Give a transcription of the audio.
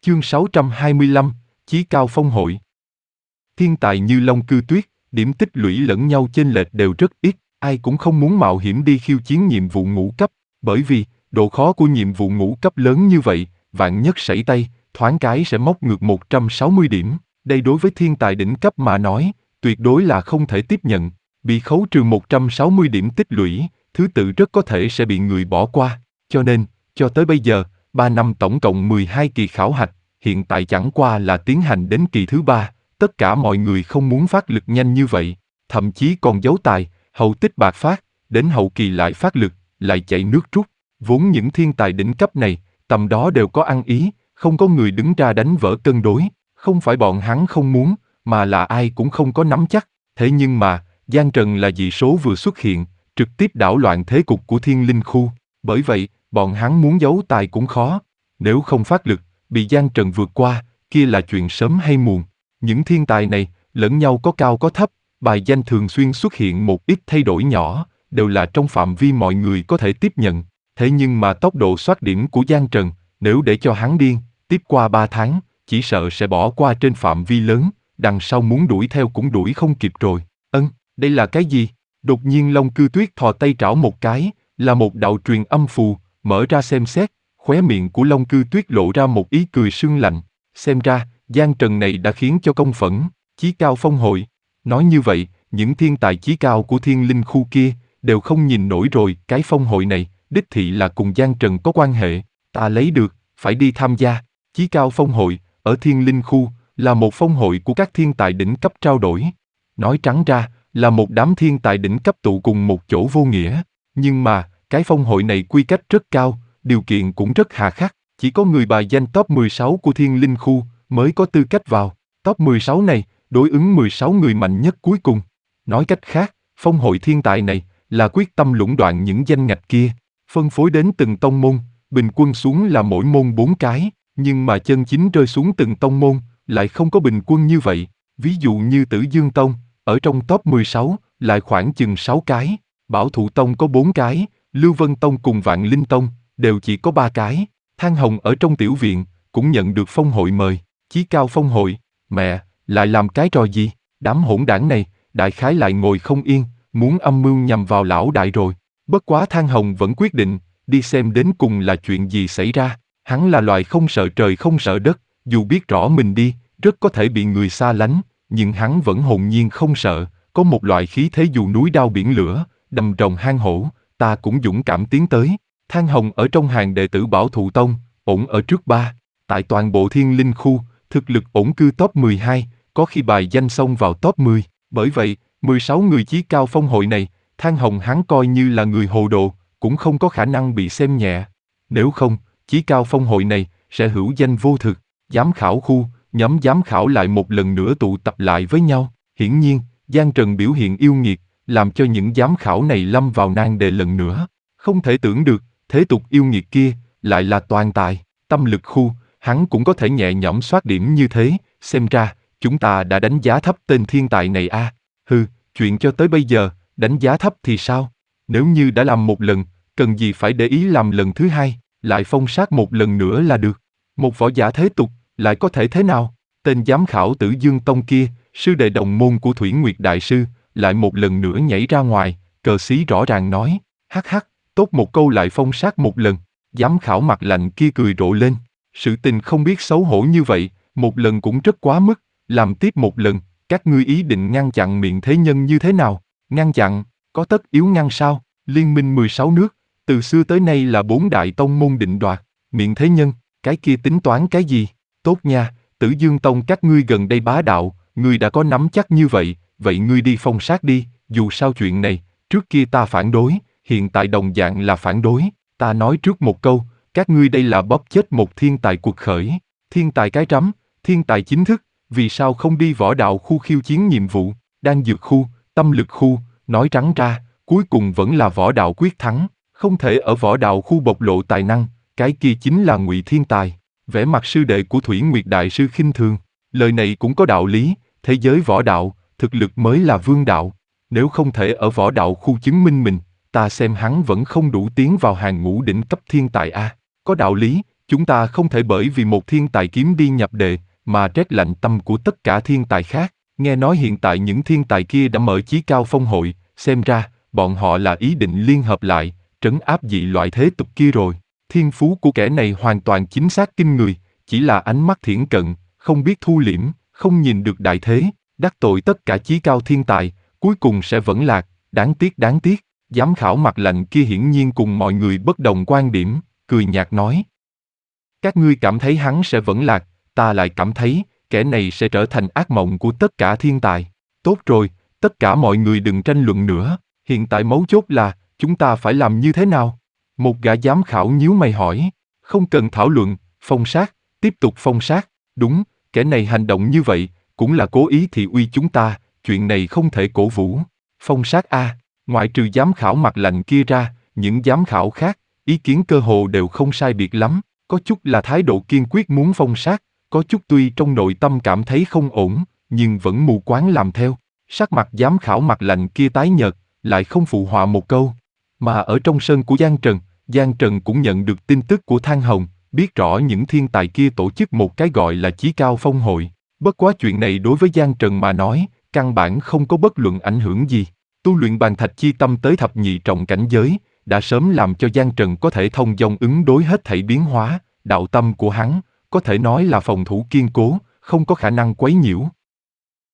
Chương 625, Chí Cao Phong Hội. Thiên tài như Long Cư Tuyết, điểm tích lũy lẫn nhau chênh lệch đều rất ít, ai cũng không muốn mạo hiểm đi khiêu chiến nhiệm vụ ngũ cấp, bởi vì, độ khó của nhiệm vụ ngũ cấp lớn như vậy, vạn nhất sẩy tay, thoáng cái sẽ móc ngược 160 điểm, đây đối với thiên tài đỉnh cấp mà nói, tuyệt đối là không thể tiếp nhận, bị khấu trừ 160 điểm tích lũy, thứ tự rất có thể sẽ bị người bỏ qua, cho nên, cho tới bây giờ, 3 năm tổng cộng 12 kỳ khảo hạch, hiện tại chẳng qua là tiến hành đến kỳ thứ 3, tất cả mọi người không muốn phát lực nhanh như vậy, thậm chí còn giấu tài, hậu tích bạc phát, đến hậu kỳ lại phát lực, lại chạy nước rút, vốn những thiên tài đỉnh cấp này, tầm đó đều có ăn ý, không có người đứng ra đánh vỡ cân đối, không phải bọn hắn không muốn, mà là ai cũng không có nắm chắc, thế nhưng mà, Giang Trần là dị số vừa xuất hiện, trực tiếp đảo loạn thế cục của Thiên Linh Khu, bởi vậy, bọn hắn muốn giấu tài cũng khó, nếu không phát lực, bị Giang Trần vượt qua, kia là chuyện sớm hay muộn. Những thiên tài này, lẫn nhau có cao có thấp, bài danh thường xuyên xuất hiện một ít thay đổi nhỏ, đều là trong phạm vi mọi người có thể tiếp nhận. Thế nhưng mà tốc độ soát điểm của Giang Trần, nếu để cho hắn điên, tiếp qua 3 tháng, chỉ sợ sẽ bỏ qua trên phạm vi lớn, đằng sau muốn đuổi theo cũng đuổi không kịp rồi. Đây là cái gì? Đột nhiên Long Cư Tuyết thò tay trảo một cái, là một đạo truyền âm phù, mở ra xem xét, khóe miệng của Long Cư Tuyết lộ ra một ý cười sương lạnh. Xem ra, Giang Trần này đã khiến cho công phẫn, Chí Cao Phong Hội. Nói như vậy, những thiên tài chí cao của Thiên Linh Khu kia, đều không nhìn nổi rồi, cái phong hội này, đích thị là cùng Giang Trần có quan hệ, ta lấy được, phải đi tham gia. Chí Cao Phong Hội, ở Thiên Linh Khu, là một phong hội của các thiên tài đỉnh cấp trao đổi. Nói trắng ra, là một đám thiên tài đỉnh cấp tụ cùng một chỗ vô nghĩa. Nhưng mà, cái phong hội này quy cách rất cao, điều kiện cũng rất hà khắc, chỉ có người bài danh top 16 của Thiên Linh Khu mới có tư cách vào. Top 16 này, đối ứng 16 người mạnh nhất cuối cùng. Nói cách khác, phong hội thiên tài này là quyết tâm lũng đoạn những danh ngạch kia, phân phối đến từng tông môn, bình quân xuống là mỗi môn 4 cái, nhưng mà chân chính rơi xuống từng tông môn, lại không có bình quân như vậy. Ví dụ như Tử Dương Tông, ở trong top 16, lại khoảng chừng 6 cái, Bảo Thụ Tông có 4 cái, Lưu Vân Tông cùng Vạn Linh Tông, đều chỉ có 3 cái. Thang Hồng ở trong tiểu viện, cũng nhận được phong hội mời, Chí Cao Phong Hội, mẹ, lại làm cái trò gì, đám hỗn đảng này, đại khái lại ngồi không yên, muốn âm mưu nhằm vào lão đại rồi. Bất quá Thang Hồng vẫn quyết định, đi xem đến cùng là chuyện gì xảy ra, hắn là loài không sợ trời không sợ đất, dù biết rõ mình đi, rất có thể bị người xa lánh, nhưng hắn vẫn hồn nhiên không sợ, có một loại khí thế dù núi đao biển lửa, đầm rồng hang hổ, ta cũng dũng cảm tiến tới. Thang Hồng ở trong hàng đệ tử Bảo Thụ Tông, ổn ở trước 3, tại toàn bộ Thiên Linh Khu, thực lực ổn cư top 12, có khi bài danh xông vào top 10, bởi vậy, 16 người Chí Cao Phong Hội này, Thang Hồng hắn coi như là người hồ đồ, cũng không có khả năng bị xem nhẹ. Nếu không, Chí Cao Phong Hội này, sẽ hữu danh vô thực. Giám khảo khu, nhóm giám khảo lại một lần nữa tụ tập lại với nhau. Hiển nhiên, Giang Trần biểu hiện yêu nghiệt, làm cho những giám khảo này lâm vào nan đề lần nữa. Không thể tưởng được, thế tục yêu nghiệt kia, lại là toàn tài. Tâm lực khu, hắn cũng có thể nhẹ nhõm soát điểm như thế, xem ra, chúng ta đã đánh giá thấp tên thiên tài này a. Hừ, chuyện cho tới bây giờ, đánh giá thấp thì sao? Nếu như đã làm một lần, cần gì phải để ý làm lần thứ hai, lại phong sát một lần nữa là được. Một võ giả thế tục, lại có thể thế nào? Tên giám khảo Tử Dương Tông kia, sư đệ đồng môn của Thủy Nguyệt Đại Sư, lại một lần nữa nhảy ra ngoài, cờ xí rõ ràng nói, hắc hắc, tốt một câu lại phong sát một lần. Giám khảo mặt lạnh kia cười rộ lên, sự tình không biết xấu hổ như vậy, một lần cũng rất quá mức, làm tiếp một lần, các ngươi ý định ngăn chặn miệng thế nhân như thế nào? Ngăn chặn, có tất yếu ngăn sao? Liên minh 16 nước, từ xưa tới nay là 4 đại tông môn định đoạt, miệng thế nhân, cái kia tính toán cái gì? Tốt nha, Tử Dương Tông các ngươi gần đây bá đạo, ngươi đã có nắm chắc như vậy, vậy ngươi đi phong sát đi, dù sao chuyện này, trước kia ta phản đối, hiện tại đồng dạng là phản đối, ta nói trước một câu, các ngươi đây là bóp chết một thiên tài cuộc khởi, thiên tài cái rắm, thiên tài chính thức, vì sao không đi võ đạo khu khiêu chiến nhiệm vụ, đan dược khu, tâm lực khu, nói trắng ra, cuối cùng vẫn là võ đạo quyết thắng, không thể ở võ đạo khu bộc lộ tài năng, cái kia chính là ngụy thiên tài. Vẻ mặt sư đệ của Thủy Nguyệt Đại Sư khinh thường, lời này cũng có đạo lý, thế giới võ đạo, thực lực mới là vương đạo, nếu không thể ở võ đạo khu chứng minh mình, ta xem hắn vẫn không đủ tiến vào hàng ngũ đỉnh cấp thiên tài a. Có đạo lý, Chúng ta không thể bởi vì một thiên tài kiếm đi nhập đề, mà rét lạnh tâm của tất cả thiên tài khác. Nghe nói hiện tại những thiên tài kia đã mở chí cao phong hội, xem ra, bọn họ là ý định liên hợp lại, trấn áp dị loại thế tục kia rồi. Thiên phú của kẻ này hoàn toàn chính xác kinh người, chỉ là ánh mắt thiển cận, không biết thu liễm, không nhìn được đại thế, đắc tội tất cả chí cao thiên tài, cuối cùng sẽ vẫn lạc, đáng tiếc đáng tiếc. Giám khảo mặt lạnh kia hiển nhiên cùng mọi người bất đồng quan điểm, cười nhạt nói. Các ngươi cảm thấy hắn sẽ vẫn lạc, ta lại cảm thấy, kẻ này sẽ trở thành ác mộng của tất cả thiên tài. Tốt rồi, tất cả mọi người đừng tranh luận nữa, hiện tại mấu chốt là, chúng ta phải làm như thế nào? Một gã giám khảo nhíu mày hỏi, không cần thảo luận, phong sát, tiếp tục phong sát, đúng, kẻ này hành động như vậy, cũng là cố ý thị uy chúng ta, chuyện này không thể cổ vũ. Phong sát a, ngoại trừ giám khảo mặt lạnh kia ra, những giám khảo khác, ý kiến cơ hồ đều không sai biệt lắm, có chút là thái độ kiên quyết muốn phong sát, có chút tuy trong nội tâm cảm thấy không ổn, nhưng vẫn mù quáng làm theo. Sắc mặt giám khảo mặt lạnh kia tái nhợt, lại không phụ họa một câu. Mà ở trong sân của Giang Trần cũng nhận được tin tức của Thang Hồng, biết rõ những thiên tài kia tổ chức một cái gọi là chí cao phong hội. Bất quá chuyện này đối với Giang Trần mà nói, căn bản không có bất luận ảnh hưởng gì. Tu luyện bàn thạch chi tâm tới thập nhị trọng cảnh giới, đã sớm làm cho Giang Trần có thể thông dong ứng đối hết thảy biến hóa, đạo tâm của hắn, có thể nói là phòng thủ kiên cố, không có khả năng quấy nhiễu.